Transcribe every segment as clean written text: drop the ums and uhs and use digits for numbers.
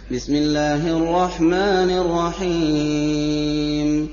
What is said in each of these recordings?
بسم الله الرحمن الرحيم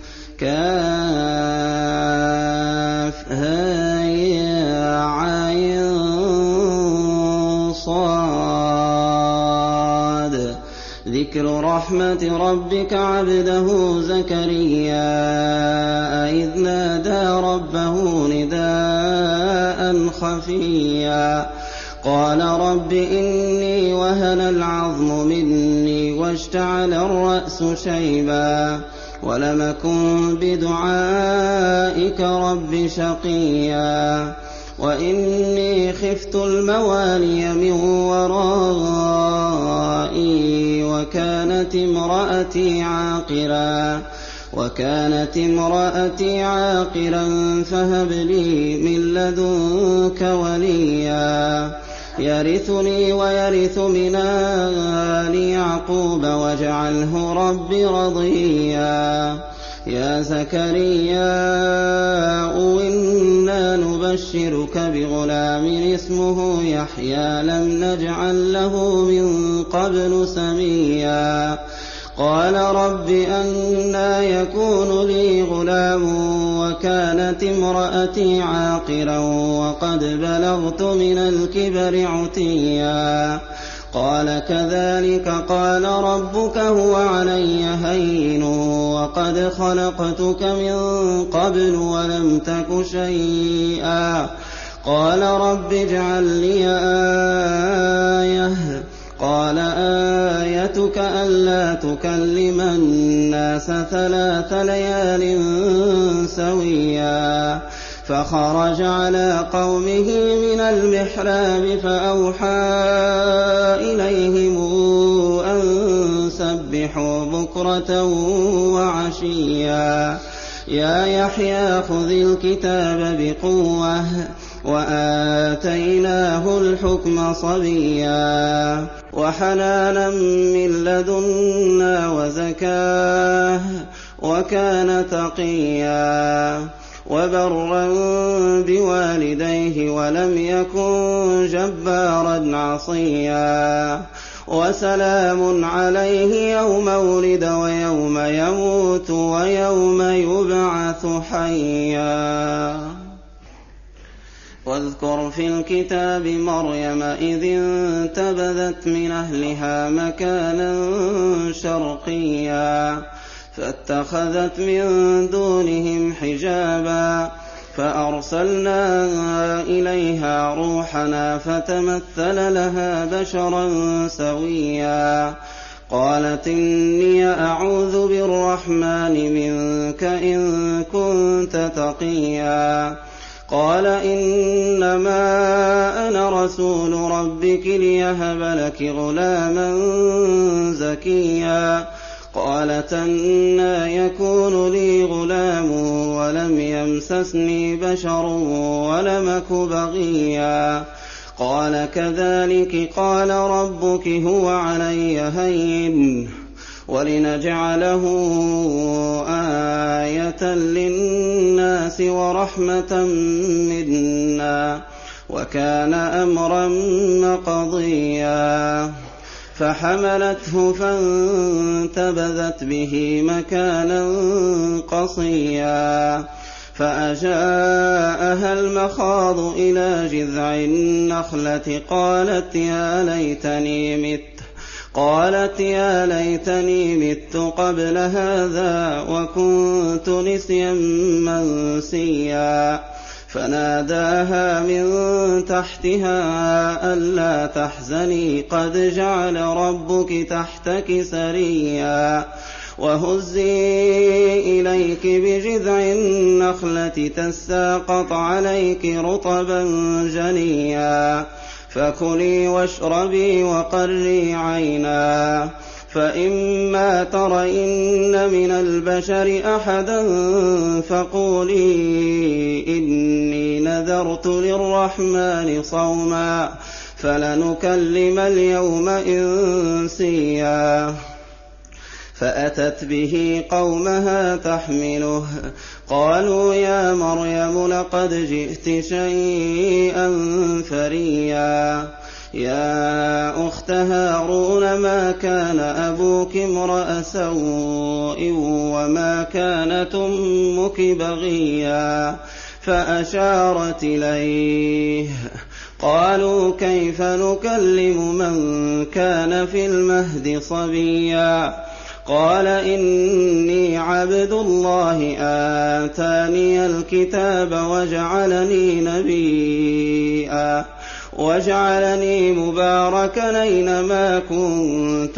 كافهايعصاد ذكر رحمة ربك عبده زكريا إذ نادى ربه نداء خفيا قال رب إني وهن العظم مني واشتعل الرأس شيبا ولم أكن بدعائك رب شقيا وإني خفت الموالي من ورائي وكانت امرأتي عاقرا فهب لي من لدنك وليا يرثني ويرث من آل يعقوب واجعله رب رضيا يا زكريا إنا نبشرك بغلام اسمه يحيى لم نجعل له من قبل سميا قال رب أنى يكون لي غلام وكانت امرأتي عاقرا وقد بلغت من الكبر عتيا قال كذلك قال ربك هو علي هين وقد خلقتك من قبل ولم تك شيئا قال رب اجعل لي آية قال آيتك ألا تكلم الناس 3 ليال سويا فخرج على قومه من المحراب فأوحى إليهم أن سبحوا بكرة وعشيا يا يحيى خذ الكتاب بقوة وآتيناه الحكم صبيا وحنانا من لدنا وزكاه وكان تقيا وبرا بوالديه ولم يكن جبارا عصيا وسلام عليه يوم ولد ويوم يموت ويوم يبعث حيا واذكر في الكتاب مريم إذ انتبذت من أهلها مكانا شرقيا فاتخذت من دونهم حجابا فأرسلنا إليها روحنا فتمثل لها بشرا سويا قالت إني أعوذ بالرحمن منك إن كنت تقيا قال إنما أنا رسول ربك ليهب لك غلاما زكيا قالت أنى يكون لي غلام ولم يمسسني بشر ولم أك بغيا قال كذلك قال ربك هو علي هين ولنجعله آية للناس ورحمة منا وكان أمرا مقضيا فحملته فانتبذت به مكانا قصيا فأجاءها المخاض إلى جذع النخلة قالت يا ليتني مت قبل هذا وكنت نسيا منسيا فناداها من تحتها ألا تحزني قد جعل ربك تحتك سريا وهزي إليك بجذع النخلة تساقط عليك رطبا جنيا فكلي واشربي وقري عينا فإما ترين من البشر أحدا فقولي إني نذرت للرحمن صوما فلنكلم اليوم إنسيا فأتت به قومها تحمله قالوا يا مريم لقد جئت شيئا فريا يَا أُخْتَ هَارُونَ مَا كَانَ أَبُوكِ امْرَأَ سَوْءٍ وَمَا كَانَتْ أُمُّكِ بَغِيًّا فَأَشَارَتْ إِلَيْهِ قَالُوا كَيْفَ نُكَلِّمُ مَن كَانَ فِي الْمَهْدِ صَبِيًّا قَالَ إِنِّي عَبْدُ اللَّهِ آتَانِيَ الْكِتَابَ وَجَعَلَنِي مُبَارَكًا أَيْنَمَا كُنتُ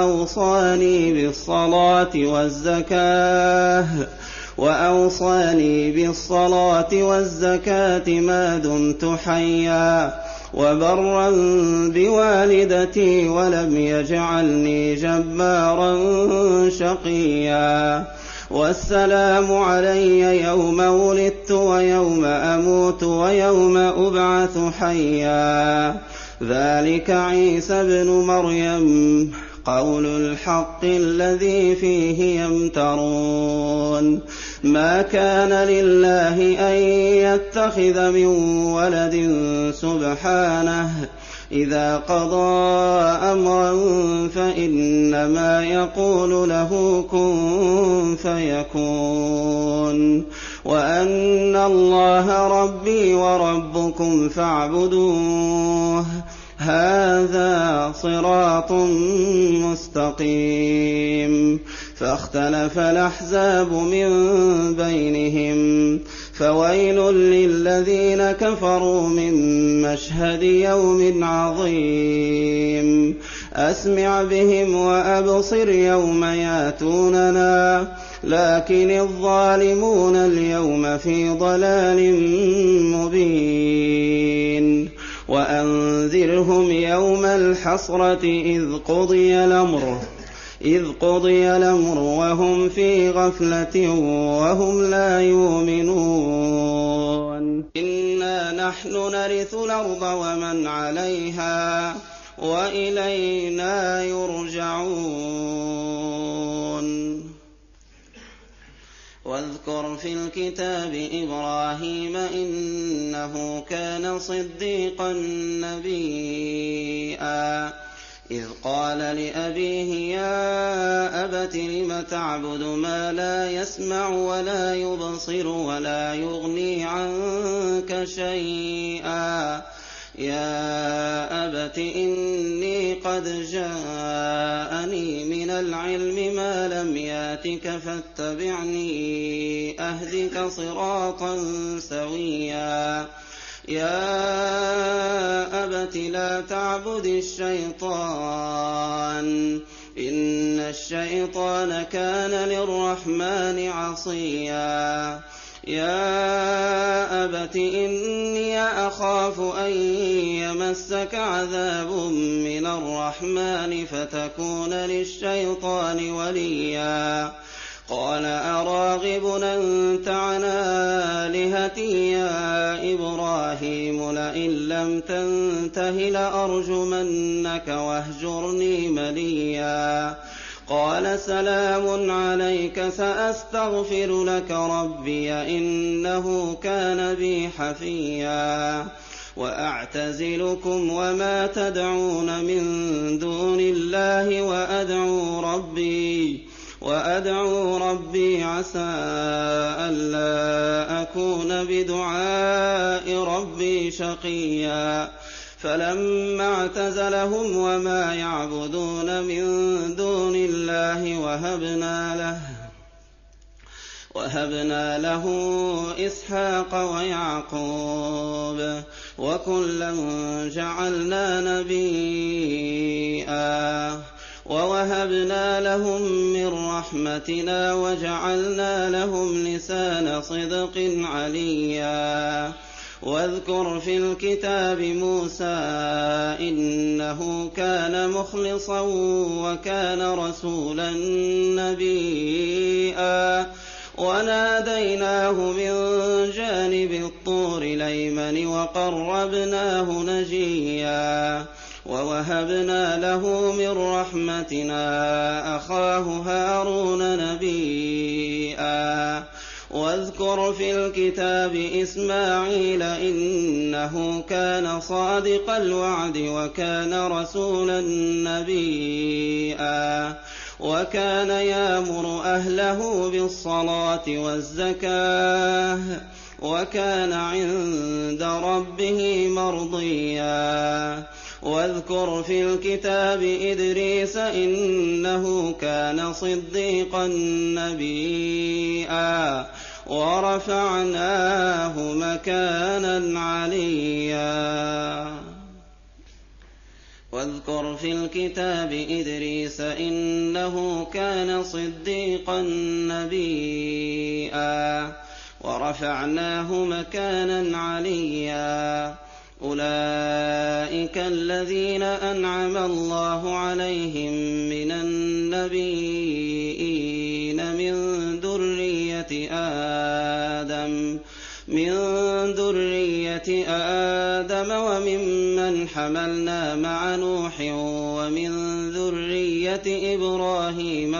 وَأَوْصَانِي بِالصَّلَاةِ وَالزَّكَاةِ مَا دُمْتُ حَيًّا وَبَرًّا بِوَالِدَتِي وَلَمْ يَجْعَلْنِي جَبَّارًا شَقِيًّا وَالسَّلَامُ عَلَيَّ يَوْمَ وُلِدتُّ وَيَوْمَ أَمُوتُ وَيَوْمَ أُبْعَثُ حَيًّا ذَٰلِكَ عِيسَى ابْنُ مَرْيَمَ قَوْلُ الْحَقِّ الَّذِي فِيهِ يَمْتَرُونَ مَا كَانَ لِلَّهِ أَن يَتَّخِذَ مِن وَلَدٍ سُبْحَانَهُ ۚ إِذَا قَضَىٰ أَمْرًا فَإِنَّمَا يَقُولُ لَهُ كُن فَيَكُونُ وَأَنَّ اللَّهَ رَبِّي وَرَبُّكُمْ فَاعْبُدُوهُ ۚ هَٰذَا صِرَاطٌ مُّسْتَقِيمٌ فَاخْتَلَفَ الْأَحْزَابُ مِن بَيْنِهِمْ ۖ فَوَيْلٌ لِّلَّذِينَ كَفَرُوا مِن مَّشْهَدِ يَوْمٍ عَظِيمٍ أَسْمِعْ بِهِمْ وَأَبْصِرْ يَوْمَ يَأْتُونَنَا لَٰكِنِ الظَّالِمُونَ الْيَوْمَ فِي ضَلَالٍ مُّبِينٍ وَأَنذِرْهُمْ يَوْمَ الْحَسْرَةِ إِذْ قُضِيَ الْأَمْرُ وَهُمْ فِي غَفْلَةٍ وَهُمْ لَا يُؤْمِنُونَ إِنَّا نَحْنُ نَرِثُ الْأَرْضَ وَمَنْ عَلَيْهَا وَإِلَيْنَا يُرْجَعُونَ وَاذْكُرْ فِي الْكِتَابِ إِبْرَاهِيمَ إِنَّهُ كَانَ صِدِّيقًا نَّبِيًّا إِذْ قَالَ لِأَبِيهِ يَا أَبَتِ لِمَ تَعْبُدُ مَا لَا يَسْمَعُ وَلَا يُبْصِرُ وَلَا يُغْنِي عَنكَ شَيْئًا يَا أَبَتِ إِنِّي قَدْ جَاءَنِي مِنَ الْعِلْمِ مَا لَمْ يَأْتِكَ فَاتَّبِعْنِي أَهْدِكَ صِرَاطًا سَوِيًّا يَا أَبَتِ لَا تَعْبُدِ الشَّيْطَانَ إِنَّ الشَّيْطَانَ كَانَ لِلرَّحْمَٰنِ عَصِيًّا يَا أَبَتِ إِنِّي أَخَافُ أَن يَمَسَّكَ عَذَابٌ مِّنَ الرَّحْمَٰنِ فَتَكُونَ لِلشَّيْطَانِ وَلِيًّا قَالَ أَرَاغِبٌ أَنتَ عَنْ آلِهَتِي يَا إِبْرَاهِيمُ لَئِن لَّمْ تَنتَهِ لَأَرْجُمَنَّكَ وَاهْجُرْنِي مَلِيًّا قَالَ سَلَامٌ عَلَيْكَ سَأَسْتَغْفِرُ لَكَ رَبِّي إِنَّهُ كَانَ بِي حَفِيًّا وَأَعْتَزِلُكُمْ وَمَا تَدْعُونَ مِن دُونِ اللَّهِ وَأَدْعُو رَبِّي عَسَىٰ أَلَّا أَكُونَ بِدُعَاءِ رَبِّي شَقِيًّا فَلَمَّا اعْتَزَلَهُمْ وَمَا يَعْبُدُونَ مِن دُونِ اللَّهِ وَهَبْنَا لَهُ إِسْحَاقَ وَيَعْقُوبَ وَكُلًّا جَعَلْنَا نَبِيًّا وَوَهَبْنَا لَهُم مِّن رَّحْمَتِنَا وَجَعَلْنَا لَهُمْ لِسَانَ صِدْقٍ عَلِيًّا وَاذْكُرْ فِي الْكِتَابِ مُوسَىٰ إِنَّهُ كَانَ مُخْلَصًا وَكَانَ رَسُولًا نَّبِيًّا وَنَادَيْنَاهُ مِن جَانِبِ الطُّورِ الْأَيْمَنِ وَقَرَّبْنَاهُ نَجِيًّا وَوَهَبْنَا لَهُ مِن رَّحْمَتِنَا أَخَاهُ هَارُونَ نَبِيًّا واذكر في الكتاب إسماعيل إنه كان صادق الوعد وكان رسولا نبيا وكان يأمر أهله بالصلاة والزكاة وكان عند ربه مرضيا واذكر في الكتاب إدريس إنه كان صديقا نبيا ورفعناه مكانا عليا واذكر في الكتاب إدريس إنه كان صديقا نبيا ورفعناه مكانا عليا أولئك الذين أنعم الله عليهم من النبيين من ذرية آدم وممن حملنا مع نوح ومن ذرية إبراهيم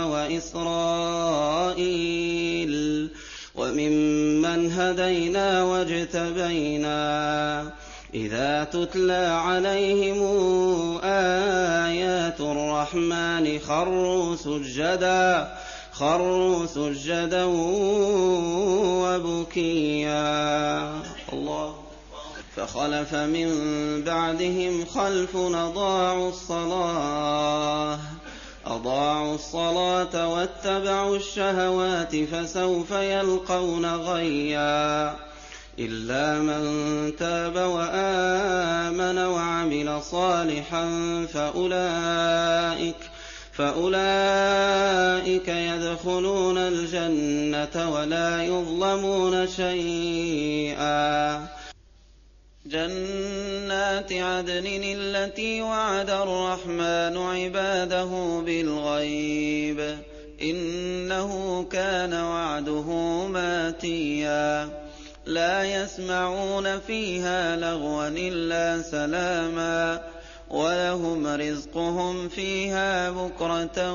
وإسرائيل وممن هدينا واجتبينا إذا تتلى عليهم آيات الرحمن خروا سجدا وبكيا الله فخلف من بعدهم خلف أضاعوا الصلاة واتبعوا الشهوات فسوف يلقون غيا إلا من تاب وآمن وعمل صالحا فأولئك يدخلون الجنة ولا يظلمون شيئا جنات عدن التي وعد الرحمن عباده بالغيب إنه كان وعده ماتيا لا يسمعون فيها لغوا إلا سلاما ولهم رزقهم فيها بكرة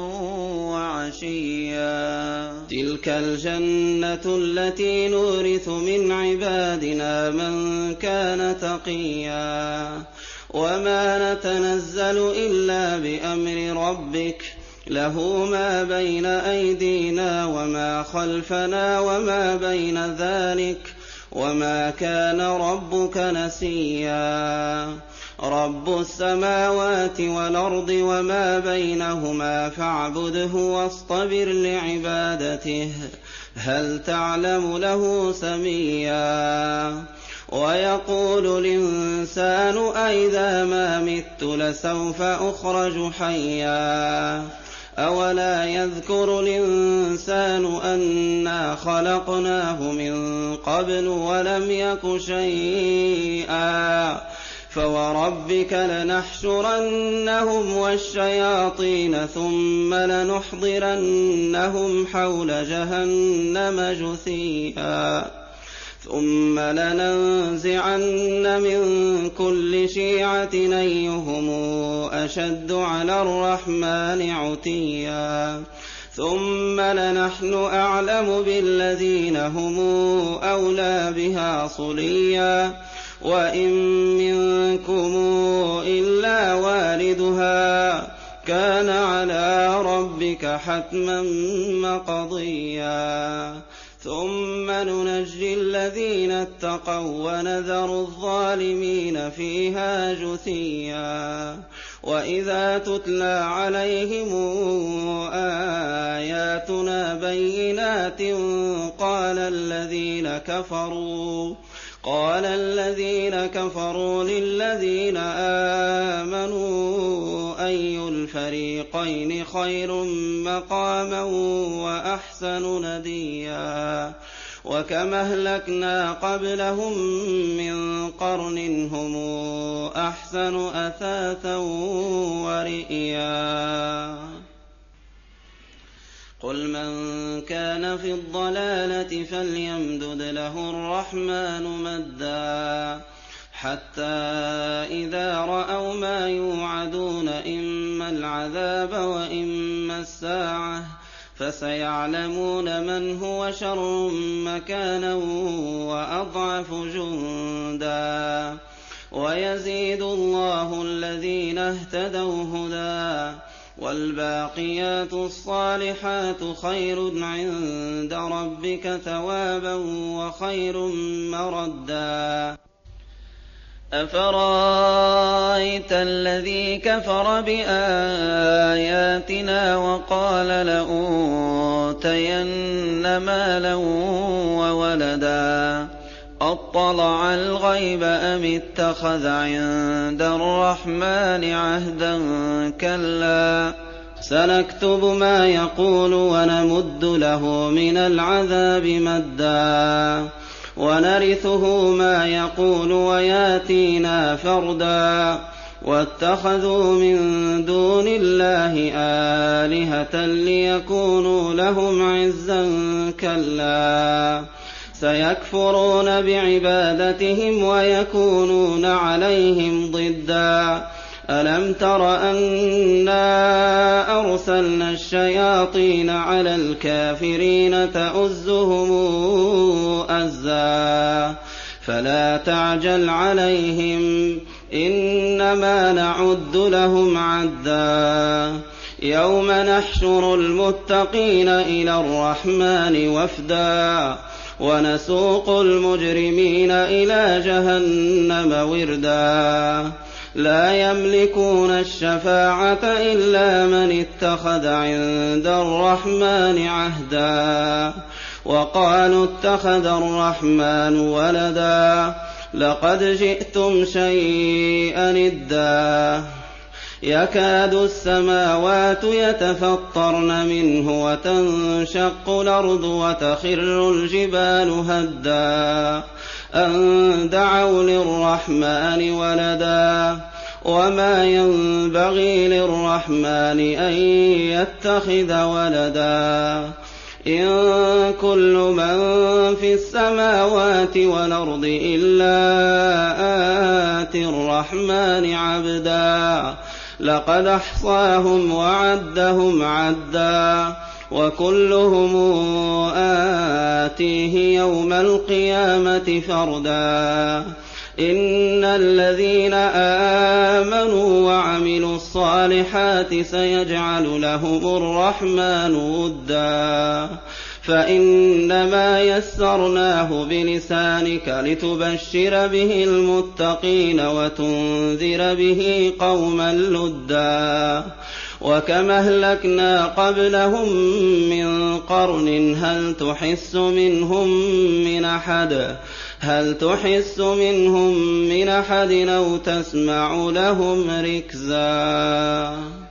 وعشيا تلك الجنة التي نورث من عبادنا من كان تقيا وما نتنزل إلا بأمر ربك له ما بين أيدينا وما خلفنا وما بين ذلك وما كان ربك نسيا رب السماوات والأرض وما بينهما فاعبده واصطبر لعبادته هل تعلم له سميا ويقول الإنسان أئذا ما مت لسوف أخرج حيا أولا يذكر الإنسان أنا خلقناه من قبل ولم يك شيئا فوربك لنحشرنهم والشياطين ثم لنحضرنهم حول جهنم جثيا ثم لننزعن من كل شيعة أيهم أشد على الرحمن عتيا ثم لنحن أعلم بالذين هم أولى بها صليا وإن منكم إلا واردها كان على ربك حتما مقضيا ثم ننجي الذين اتقوا ونذر الظالمين فيها جثيا وإذا تتلى عليهم آياتنا بينات قال الذين كفروا للذين آمنوا أي الفريقين خير مقاما وأحسن نديا وكما أهلكنا قبلهم من قرن هم أحسن أثاثا ورئيا قل من كان في الضلالة فليمدد له الرحمن مدا حتى إذا رأوا ما يوعدون إما العذاب وإما الساعة فسيعلمون من هو شر مكانا وأضعف جندا ويزيد الله الذين اهتدوا هدى والباقيات الصالحات خير عند ربك ثوابا وخير مردا أفرأيت الذي كفر بآياتنا وقال لأوتين مالا وولدا أطلع الغيب أم اتخذ عند الرحمن عهدا كلا سنكتب ما يقول ونمد له من العذاب مدا ونرثه ما يقول وياتينا فردا واتخذوا من دون الله آلهة ليكونوا لهم عزا كلا سيكفرون بعبادتهم ويكونون عليهم ضدا ألم تر أنا أرسلنا الشياطين على الكافرين تؤزهم أزا فلا تعجل عليهم إنما نعد لهم عدا يوم نحشر المتقين إلى الرحمن وفدا ونسوق المجرمين إلى جهنم وردا لا يملكون الشفاعة إلا من اتخذ عند الرحمن عهدا وقالوا اتخذ الرحمن ولدا لقد جئتم شيئا إدا يكاد السماوات يتفطرن منه وتنشق الأرض وتخر الجبال هدا أن دعوا للرحمن ولدا وما ينبغي للرحمن أن يتخذ ولدا إن كل من في السماوات والأرض إلا آتي الرحمن عبدا لقد أحصاهم وعدهم عدا وكلهم آتيه يوم القيامة فردا إن الذين آمنوا وعملوا الصالحات سيجعل لهم الرحمن ودا فإنما يسرناه بلسانك لتبشر به المتقين وتنذر به قوما لدا وكما أهلكنا قبلهم من قرن هل تحس منهم من أحد أو تسمع لهم ركزا